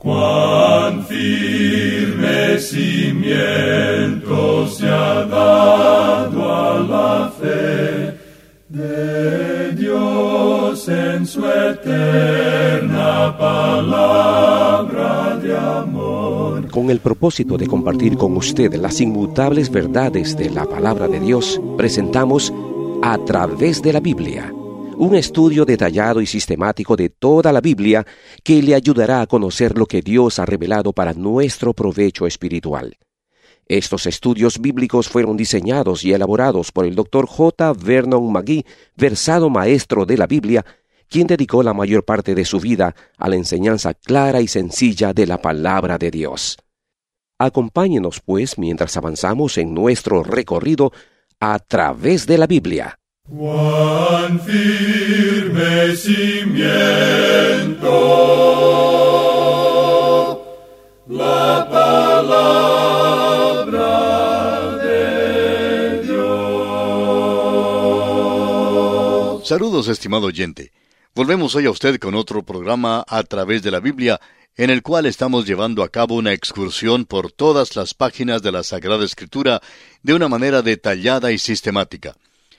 Cuán firme cimiento se ha dado a la fe de Dios en su eterna palabra de amor. Con el propósito de compartir con usted las inmutables verdades de la palabra de Dios, presentamos A Través de la Biblia, un estudio detallado y sistemático de toda la Biblia que le ayudará a conocer lo que Dios ha revelado para nuestro provecho espiritual. Estos estudios bíblicos fueron diseñados y elaborados por el Dr. J. Vernon McGee, versado maestro de la Biblia, quien dedicó la mayor parte de su vida a la enseñanza clara y sencilla de la palabra de Dios. Acompáñenos, pues, mientras avanzamos en nuestro recorrido a través de la Biblia. Cuán firme cimiento la palabra de Dios. Saludos, estimado oyente. Volvemos hoy a usted con otro programa A Través de la Biblia, en el cual estamos llevando a cabo una excursión por todas las páginas de la Sagrada Escritura de una manera detallada y sistemática.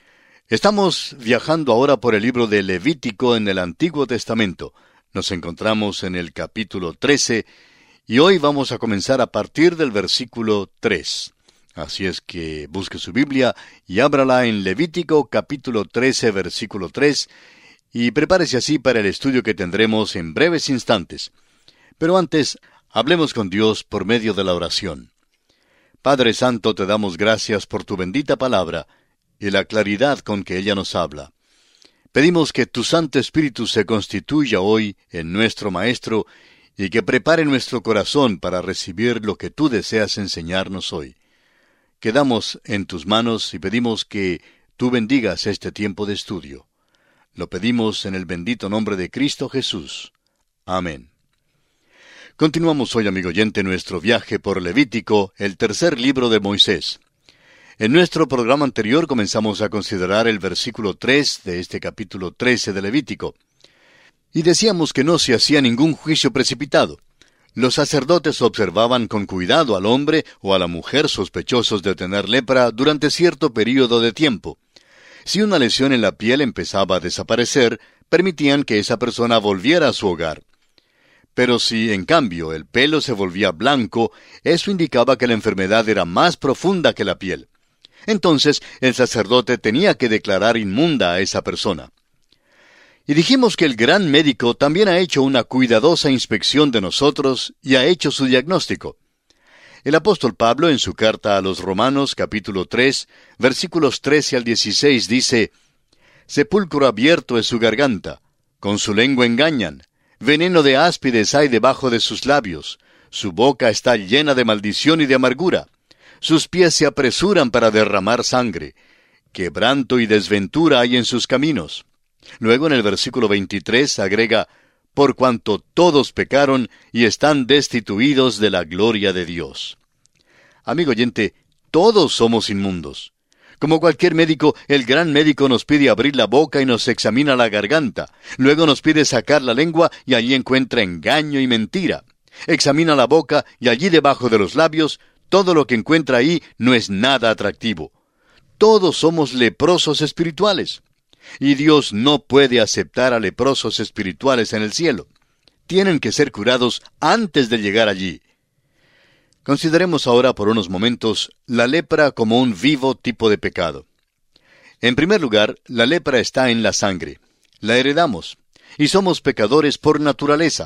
Estamos viajando ahora por el libro de Levítico en el Antiguo Testamento. Nos encontramos en el capítulo 13 y hoy vamos a comenzar a partir del versículo 3. Así es que busque su Biblia y ábrala en Levítico capítulo 13, versículo 3, y prepárese así para el estudio que tendremos en breves instantes. Pero antes, hablemos con Dios por medio de la oración. Padre Santo, te damos gracias por tu bendita palabra y la claridad con que ella nos habla. Pedimos que tu Santo Espíritu se constituya hoy en nuestro Maestro y que prepare nuestro corazón para recibir lo que tú deseas enseñarnos hoy. Quedamos en tus manos y pedimos que tú bendigas este tiempo de estudio. Lo pedimos en el bendito nombre de Cristo Jesús. Amén. Continuamos hoy, amigo oyente, nuestro viaje por Levítico, el tercer libro de Moisés. En nuestro programa anterior comenzamos a considerar el versículo 3 de este capítulo 13 de Levítico. Y decíamos que no se hacía ningún juicio precipitado. Los sacerdotes observaban con cuidado al hombre o a la mujer sospechosos de tener lepra durante cierto período de tiempo. Si una lesión en la piel empezaba a desaparecer, permitían que esa persona volviera a su hogar. Pero si, en cambio, el pelo se volvía blanco, eso indicaba que la enfermedad era más profunda que la piel. Entonces, el sacerdote tenía que declarar inmunda a esa persona. Y dijimos que el gran médico también ha hecho una cuidadosa inspección de nosotros y ha hecho su diagnóstico. El apóstol Pablo, en su carta a los Romanos, capítulo 3, versículos 13 al 16, dice: «Sepulcro abierto es su garganta, con su lengua engañan, veneno de áspides hay debajo de sus labios, su boca está llena de maldición y de amargura. Sus pies se apresuran para derramar sangre. Quebranto y desventura hay en sus caminos». Luego en el versículo 23 agrega: «Por cuanto todos pecaron y están destituidos de la gloria de Dios». Amigo oyente, todos somos inmundos. Como cualquier médico, el gran médico nos pide abrir la boca y nos examina la garganta. Luego nos pide sacar la lengua y allí encuentra engaño y mentira. Examina la boca y allí debajo de los labios, todo lo que encuentra ahí no es nada atractivo. Todos somos leprosos espirituales. Y Dios no puede aceptar a leprosos espirituales en el cielo. Tienen que ser curados antes de llegar allí. Consideremos ahora por unos momentos la lepra como un vivo tipo de pecado. En primer lugar, la lepra está en la sangre. La heredamos, y somos pecadores por naturaleza.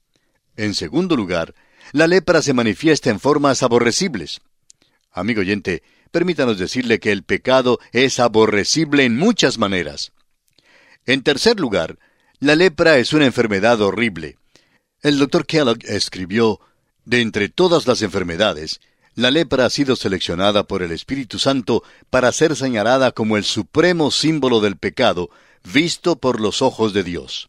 En segundo lugar, la lepra se manifiesta en formas aborrecibles. Amigo oyente, permítanos decirle que el pecado es aborrecible en muchas maneras. En tercer lugar, la lepra es una enfermedad horrible. El Dr. Kellogg escribió: «De entre todas las enfermedades, la lepra ha sido seleccionada por el Espíritu Santo para ser señalada como el supremo símbolo del pecado, visto por los ojos de Dios».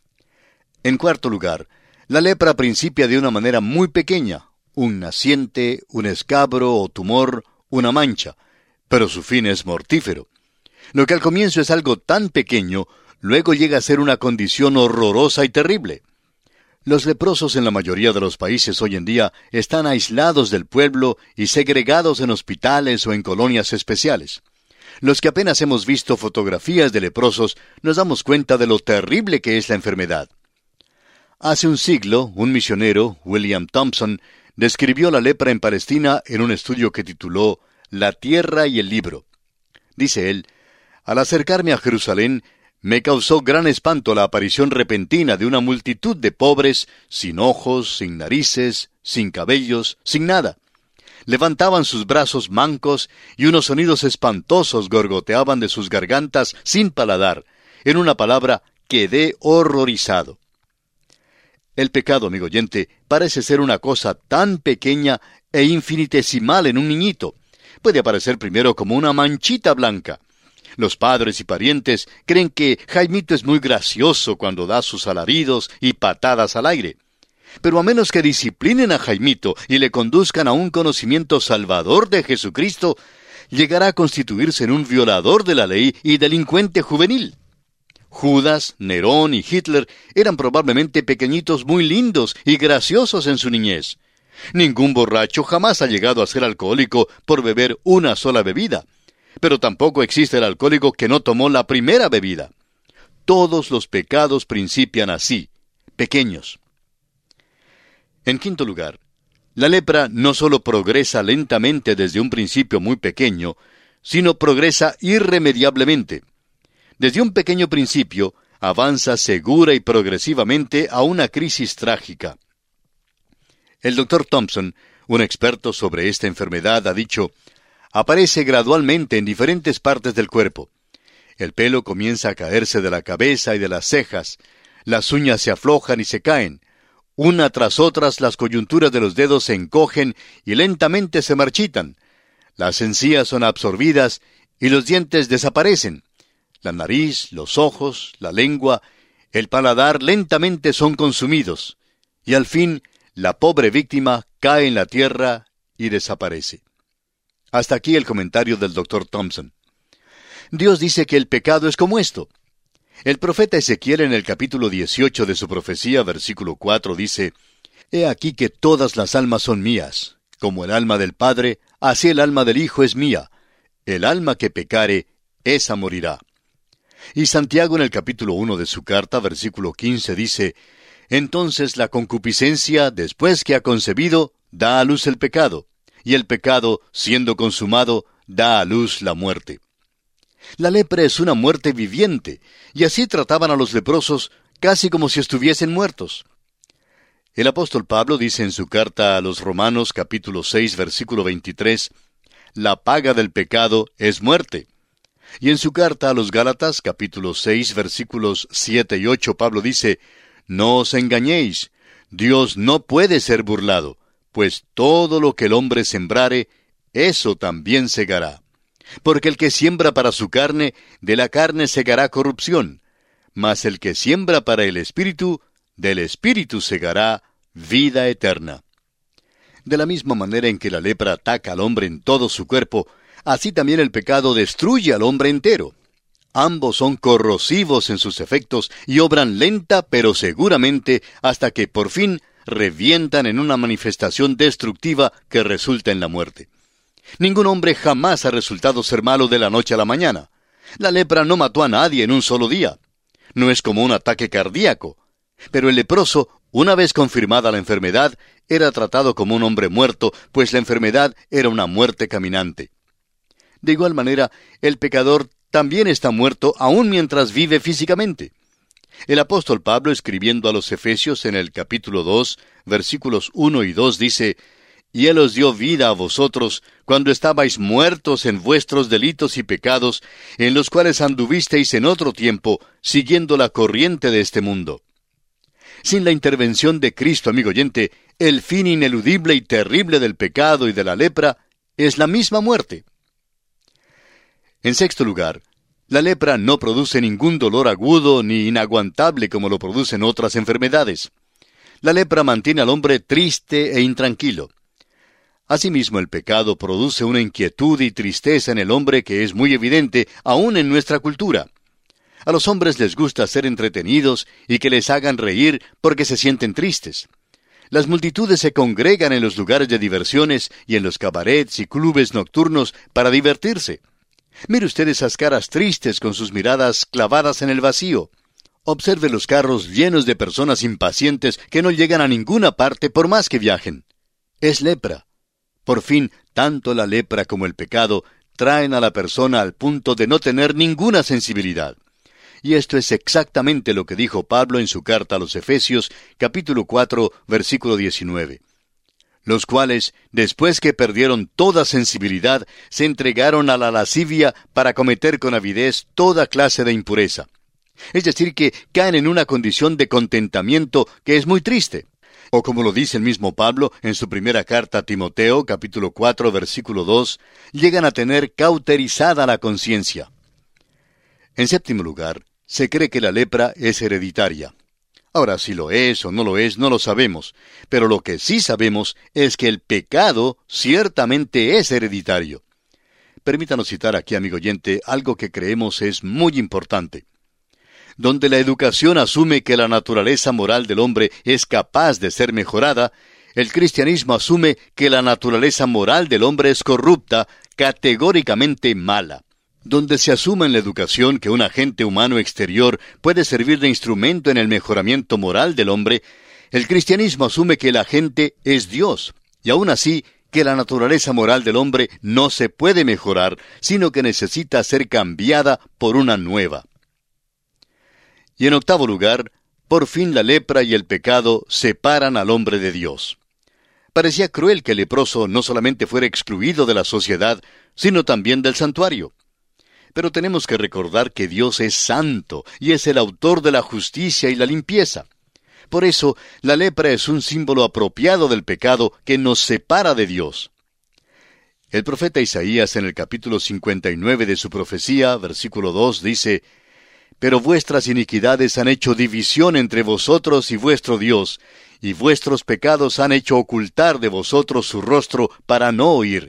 En cuarto lugar, la lepra principia de una manera muy pequeña, un naciente, un escabro o tumor, una mancha, pero su fin es mortífero. Lo que al comienzo es algo tan pequeño, luego llega a ser una condición horrorosa y terrible. Los leprosos en la mayoría de los países hoy en día están aislados del pueblo y segregados en hospitales o en colonias especiales. Los que apenas hemos visto fotografías de leprosos nos damos cuenta de lo terrible que es la enfermedad. Hace un siglo, un misionero, William Thompson, describió la lepra en Palestina en un estudio que tituló La tierra y el libro. Dice él: al acercarme a Jerusalén, me causó gran espanto la aparición repentina de una multitud de pobres, sin ojos, sin narices, sin cabellos, sin nada. Levantaban sus brazos mancos y unos sonidos espantosos gorgoteaban de sus gargantas sin paladar. En una palabra, quedé horrorizado. El pecado, amigo oyente, parece ser una cosa tan pequeña e infinitesimal en un niñito. Puede aparecer primero como una manchita blanca. Los padres y parientes creen que Jaimito es muy gracioso cuando da sus alaridos y patadas al aire. Pero a menos que disciplinen a Jaimito y le conduzcan a un conocimiento salvador de Jesucristo, llegará a constituirse en un violador de la ley y delincuente juvenil. Judas, Nerón y Hitler eran probablemente pequeñitos muy lindos y graciosos en su niñez. Ningún borracho jamás ha llegado a ser alcohólico por beber una sola bebida. Pero tampoco existe el alcohólico que no tomó la primera bebida. Todos los pecados principian así, pequeños. En quinto lugar, la lepra no solo progresa lentamente desde un principio muy pequeño, sino progresa irremediablemente. Desde un pequeño principio, avanza segura y progresivamente a una crisis trágica. El Dr. Thompson, un experto sobre esta enfermedad, ha dicho: aparece gradualmente en diferentes partes del cuerpo. El pelo comienza a caerse de la cabeza y de las cejas, las uñas se aflojan y se caen. Una tras otras las coyunturas de los dedos se encogen y lentamente se marchitan. Las encías son absorbidas y los dientes desaparecen. La nariz, los ojos, la lengua, el paladar lentamente son consumidos. Y al fin, la pobre víctima cae en la tierra y desaparece. Hasta aquí el comentario del Dr. Thompson. Dios dice que el pecado es como esto. El profeta Ezequiel en el capítulo 18 de su profecía, versículo 4, dice: He aquí que todas las almas son mías. Como el alma del Padre, así el alma del Hijo es mía. El alma que pecare, esa morirá. Y Santiago en el capítulo 1 de su carta, versículo 15, dice: Entonces la concupiscencia, después que ha concebido, da a luz el pecado. Y el pecado, siendo consumado, da a luz la muerte. La lepra es una muerte viviente, y así trataban a los leprosos casi como si estuviesen muertos. El apóstol Pablo dice en su carta a los Romanos, capítulo 6, versículo 23, la paga del pecado es muerte. Y en su carta a los Gálatas, capítulo 6, versículos 7 y 8, Pablo dice, no os engañéis, Dios no puede ser burlado, pues todo lo que el hombre sembrare, eso también segará. Porque el que siembra para su carne, de la carne segará corrupción, mas el que siembra para el Espíritu, del Espíritu segará vida eterna. De la misma manera en que la lepra ataca al hombre en todo su cuerpo, así también el pecado destruye al hombre entero. Ambos son corrosivos en sus efectos y obran lenta pero seguramente hasta que por fin revientan en una manifestación destructiva que resulta en la muerte. Ningún hombre jamás ha resultado ser malo de la noche a la mañana. La lepra no mató a nadie en un solo día. No es como un ataque cardíaco. Pero el leproso, una vez confirmada la enfermedad, era tratado como un hombre muerto, pues la enfermedad era una muerte caminante. De igual manera, el pecador también está muerto aún mientras vive físicamente. El apóstol Pablo, escribiendo a los Efesios en el capítulo 2, versículos 1 y 2, dice, y Él os dio vida a vosotros, cuando estabais muertos en vuestros delitos y pecados, en los cuales anduvisteis en otro tiempo, siguiendo la corriente de este mundo. Sin la intervención de Cristo, amigo oyente, el fin ineludible y terrible del pecado y de la lepra es la misma muerte. En sexto lugar, la lepra no produce ningún dolor agudo ni inaguantable como lo producen otras enfermedades. La lepra mantiene al hombre triste e intranquilo. Asimismo, el pecado produce una inquietud y tristeza en el hombre que es muy evidente aún en nuestra cultura. A los hombres les gusta ser entretenidos y que les hagan reír porque se sienten tristes. Las multitudes se congregan en los lugares de diversiones y en los cabarets y clubes nocturnos para divertirse. Mire usted esas caras tristes con sus miradas clavadas en el vacío. Observe los carros llenos de personas impacientes que no llegan a ninguna parte por más que viajen. Es lepra. Por fin, tanto la lepra como el pecado traen a la persona al punto de no tener ninguna sensibilidad. Y esto es exactamente lo que dijo Pablo en su carta a los Efesios, capítulo 4, versículo 19. Los cuales, después que perdieron toda sensibilidad, se entregaron a la lascivia para cometer con avidez toda clase de impureza. Es decir, que caen en una condición de contentamiento que es muy triste. O como lo dice el mismo Pablo en su primera carta a Timoteo, capítulo 4, versículo 2, llegan a tener cauterizada la conciencia. En séptimo lugar, se cree que la lepra es hereditaria. Ahora, si lo es o no lo es, no lo sabemos, pero lo que sí sabemos es que el pecado ciertamente es hereditario. Permítanos citar aquí, amigo oyente, algo que creemos es muy importante. Donde la educación asume que la naturaleza moral del hombre es capaz de ser mejorada, el cristianismo asume que la naturaleza moral del hombre es corrupta, categóricamente mala. Donde se asume en la educación que un agente humano exterior puede servir de instrumento en el mejoramiento moral del hombre, el cristianismo asume que el agente es Dios, y aún así que la naturaleza moral del hombre no se puede mejorar, sino que necesita ser cambiada por una nueva. Y en octavo lugar, por fin la lepra y el pecado separan al hombre de Dios. Parecía cruel que el leproso no solamente fuera excluido de la sociedad, sino también del santuario. Pero tenemos que recordar que Dios es santo y es el autor de la justicia y la limpieza. Por eso, la lepra es un símbolo apropiado del pecado que nos separa de Dios. El profeta Isaías en el capítulo 59 de su profecía, versículo 2, dice: «Pero vuestras iniquidades han hecho división entre vosotros y vuestro Dios, y vuestros pecados han hecho ocultar de vosotros su rostro para no oír».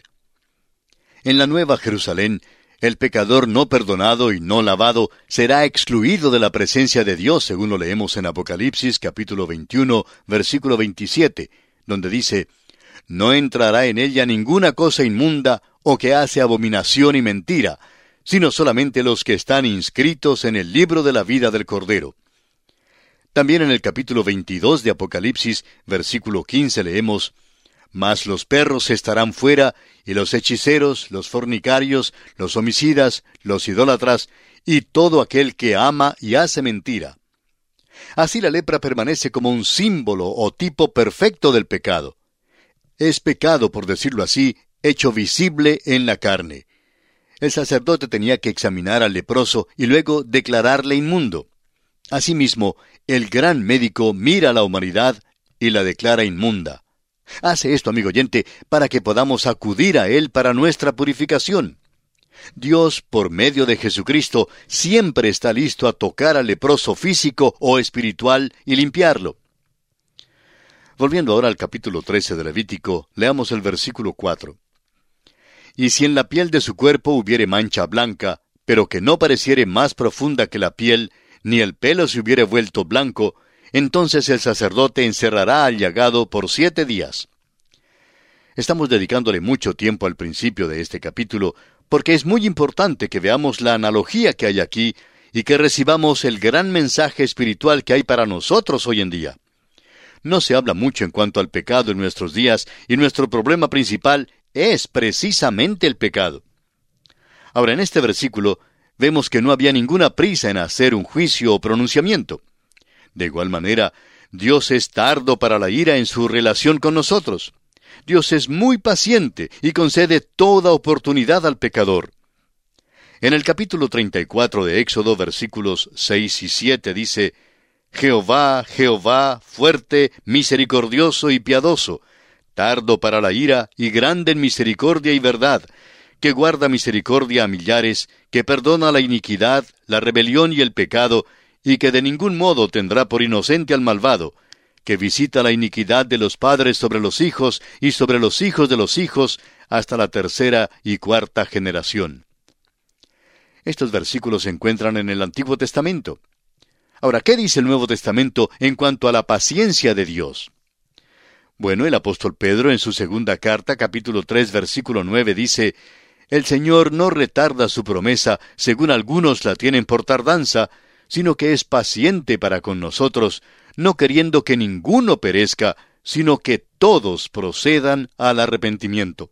En la Nueva Jerusalén, el pecador no perdonado y no lavado será excluido de la presencia de Dios, según lo leemos en Apocalipsis capítulo 21, versículo 27, donde dice: «No entrará en ella ninguna cosa inmunda o que hace abominación y mentira, sino solamente los que están inscritos en el libro de la vida del Cordero». También en el capítulo 22 de Apocalipsis, versículo 15, leemos: «Mas los perros estarán fuera, y los hechiceros, los fornicarios, los homicidas, los idólatras, y todo aquel que ama y hace mentira». Así la lepra permanece como un símbolo o tipo perfecto del pecado. Es pecado, por decirlo así, hecho visible en la carne. El sacerdote tenía que examinar al leproso y luego declararle inmundo. Asimismo, el gran médico mira a la humanidad y la declara inmunda. Hace esto, amigo oyente, para que podamos acudir a Él para nuestra purificación. Dios, por medio de Jesucristo, siempre está listo a tocar al leproso físico o espiritual y limpiarlo. Volviendo ahora al capítulo 13 de Levítico, leamos el versículo 4. «Y si en la piel de su cuerpo hubiere mancha blanca, pero que no pareciere más profunda que la piel, ni el pelo se hubiere vuelto blanco, entonces el sacerdote encerrará al llagado por 7 días». Estamos dedicándole mucho tiempo al principio de este capítulo, porque es muy importante que veamos la analogía que hay aquí y que recibamos el gran mensaje espiritual que hay para nosotros hoy en día. No se habla mucho en cuanto al pecado en nuestros días, y nuestro problema principal es precisamente el pecado. Ahora, en este versículo, vemos que no había ninguna prisa en hacer un juicio o pronunciamiento. De igual manera, Dios es tardo para la ira en su relación con nosotros. Dios es muy paciente y concede toda oportunidad al pecador. En el capítulo 34 de Éxodo, versículos 6 y 7, dice: «Jehová, Jehová, fuerte, misericordioso y piadoso, tardo para la ira y grande en misericordia y verdad, que guarda misericordia a millares, que perdona la iniquidad, la rebelión y el pecado, y que de ningún modo tendrá por inocente al malvado, que visita la iniquidad de los padres sobre los hijos y sobre los hijos de los hijos, hasta la 3ª y 4ª generación». Estos versículos se encuentran en el Antiguo Testamento. Ahora, ¿qué dice el Nuevo Testamento en cuanto a la paciencia de Dios? Bueno, el apóstol Pedro en su segunda carta, capítulo 3, versículo 9, dice: «El Señor no retarda su promesa, según algunos la tienen por tardanza, sino que es paciente para con nosotros, no queriendo que ninguno perezca, sino que todos procedan al arrepentimiento».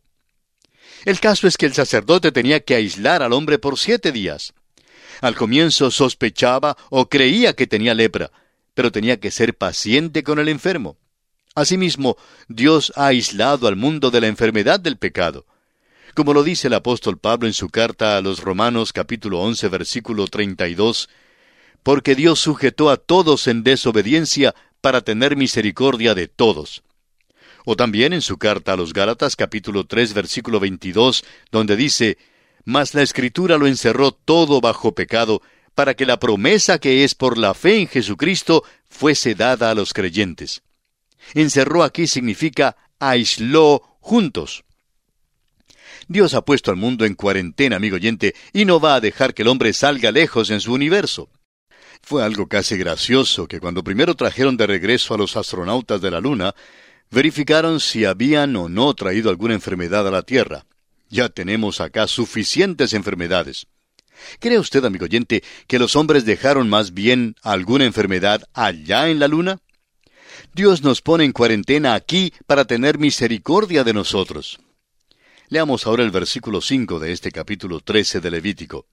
El caso es que el sacerdote tenía que aislar al hombre por 7 días. Al comienzo sospechaba o creía que tenía lepra, pero tenía que ser paciente con el enfermo. Asimismo, Dios ha aislado al mundo de la enfermedad del pecado. Como lo dice el apóstol Pablo en su carta a los Romanos capítulo 11 versículo 32, «Porque Dios sujetó a todos en desobediencia para tener misericordia de todos». O también en su carta a los Gálatas capítulo 3 versículo 22, donde dice: «Mas la Escritura lo encerró todo bajo pecado, para que la promesa que es por la fe en Jesucristo fuese dada a los creyentes». Encerró aquí significa aisló juntos. Dios ha puesto al mundo en cuarentena, amigo oyente, y no va a dejar que el hombre salga lejos en su universo. Fue algo casi gracioso que cuando primero trajeron de regreso a los astronautas de la Luna, verificaron si habían o no traído alguna enfermedad a la Tierra. Ya tenemos acá suficientes enfermedades. ¿Cree usted, amigo oyente, que los hombres dejaron más bien alguna enfermedad allá en la Luna? Dios nos pone en cuarentena aquí para tener misericordia de nosotros. Leamos ahora el versículo 5 de este capítulo 13 de Levítico.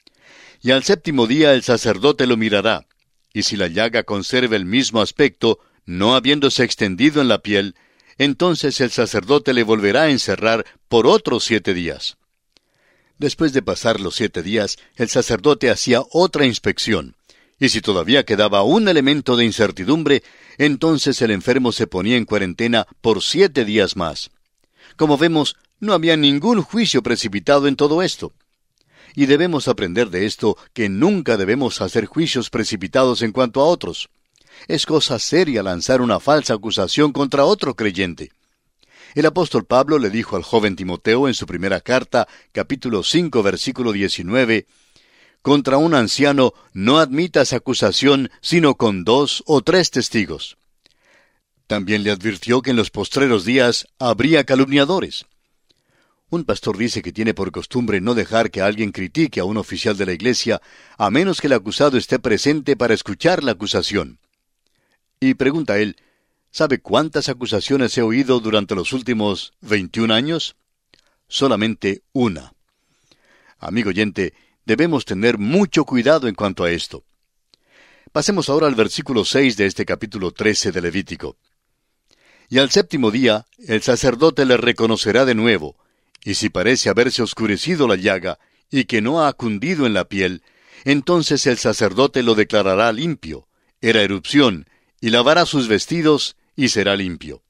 «Y al 7º día el sacerdote lo mirará, y si la llaga conserva el mismo aspecto, no habiéndose extendido en la piel, entonces el sacerdote le volverá a encerrar por otros 7 días. Después de pasar los 7 días, el sacerdote hacía otra inspección, y si todavía quedaba un elemento de incertidumbre, entonces el enfermo se ponía en cuarentena por 7 días más. Como vemos, no había ningún juicio precipitado en todo esto. Y debemos aprender de esto que nunca debemos hacer juicios precipitados en cuanto a otros. Es cosa seria lanzar una falsa acusación contra otro creyente. El apóstol Pablo le dijo al joven Timoteo en su primera carta, capítulo 5, versículo 19, «Contra un anciano no admitas acusación sino con 2 o 3 testigos». También le advirtió que en los postreros días habría calumniadores. Un pastor dice que tiene por costumbre no dejar que alguien critique a un oficial de la iglesia, a menos que el acusado esté presente para escuchar la acusación. Y pregunta él, ¿sabe cuántas acusaciones he oído durante los últimos 21 años? Solamente una. Amigo oyente, debemos tener mucho cuidado en cuanto a esto. Pasemos ahora al versículo 6 de este capítulo 13 de Levítico. «Y al 7º día, el sacerdote le reconocerá de nuevo, y si parece haberse oscurecido la llaga, y que no ha cundido en la piel, entonces el sacerdote lo declarará limpio, era erupción, y lavará sus vestidos, y será limpio».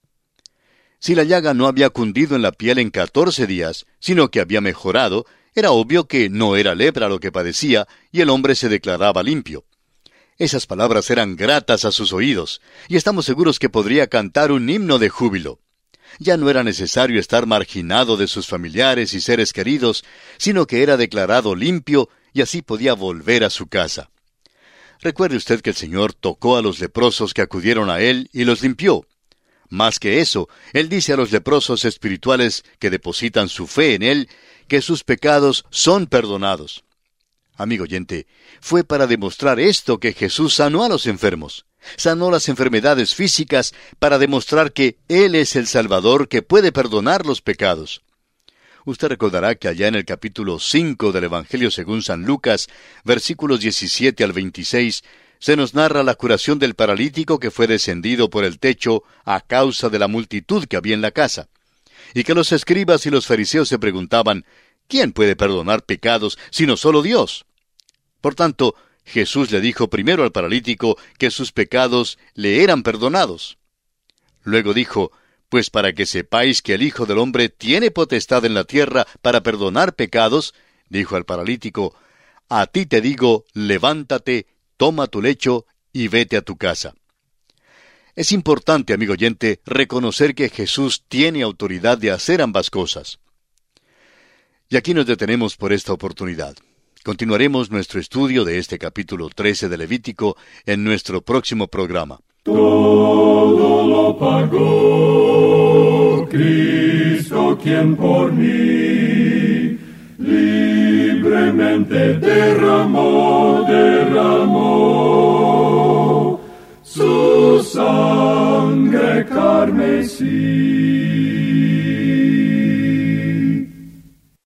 Si la llaga no había cundido en la piel en 14 días, sino que había mejorado, era obvio que no era lepra lo que padecía, y el hombre se declaraba limpio. Esas palabras eran gratas a sus oídos, y estamos seguros que podría cantar un himno de júbilo. Ya no era necesario estar marginado de sus familiares y seres queridos, sino que era declarado limpio, y así podía volver a su casa. Recuerde usted que el Señor tocó a los leprosos que acudieron a Él y los limpió. Más que eso, Él dice a los leprosos espirituales que depositan su fe en Él, que sus pecados son perdonados. Amigo oyente, fue para demostrar esto que Jesús sanó a los enfermos. Sanó las enfermedades físicas para demostrar que Él es el Salvador que puede perdonar los pecados. Usted recordará que allá en el capítulo 5 del Evangelio según San Lucas, versículos 17 al 26, se nos narra la curación del paralítico que fue descendido por el techo a causa de la multitud que había en la casa, y que los escribas y los fariseos se preguntaban, ¿quién puede perdonar pecados sino solo Dios? Por tanto, Jesús le dijo primero al paralítico que sus pecados le eran perdonados. Luego dijo, pues para que sepáis que el Hijo del Hombre tiene potestad en la tierra para perdonar pecados, dijo al paralítico, a ti te digo, levántate, toma tu lecho y vete a tu casa. Es importante, amigo oyente, reconocer que Jesús tiene autoridad de hacer ambas cosas. Y aquí nos detenemos por esta oportunidad. Continuaremos nuestro estudio de este capítulo 13 de Levítico en nuestro próximo programa. Todo lo pagó Cristo, quien por mí libremente derramó su sangre carmesí.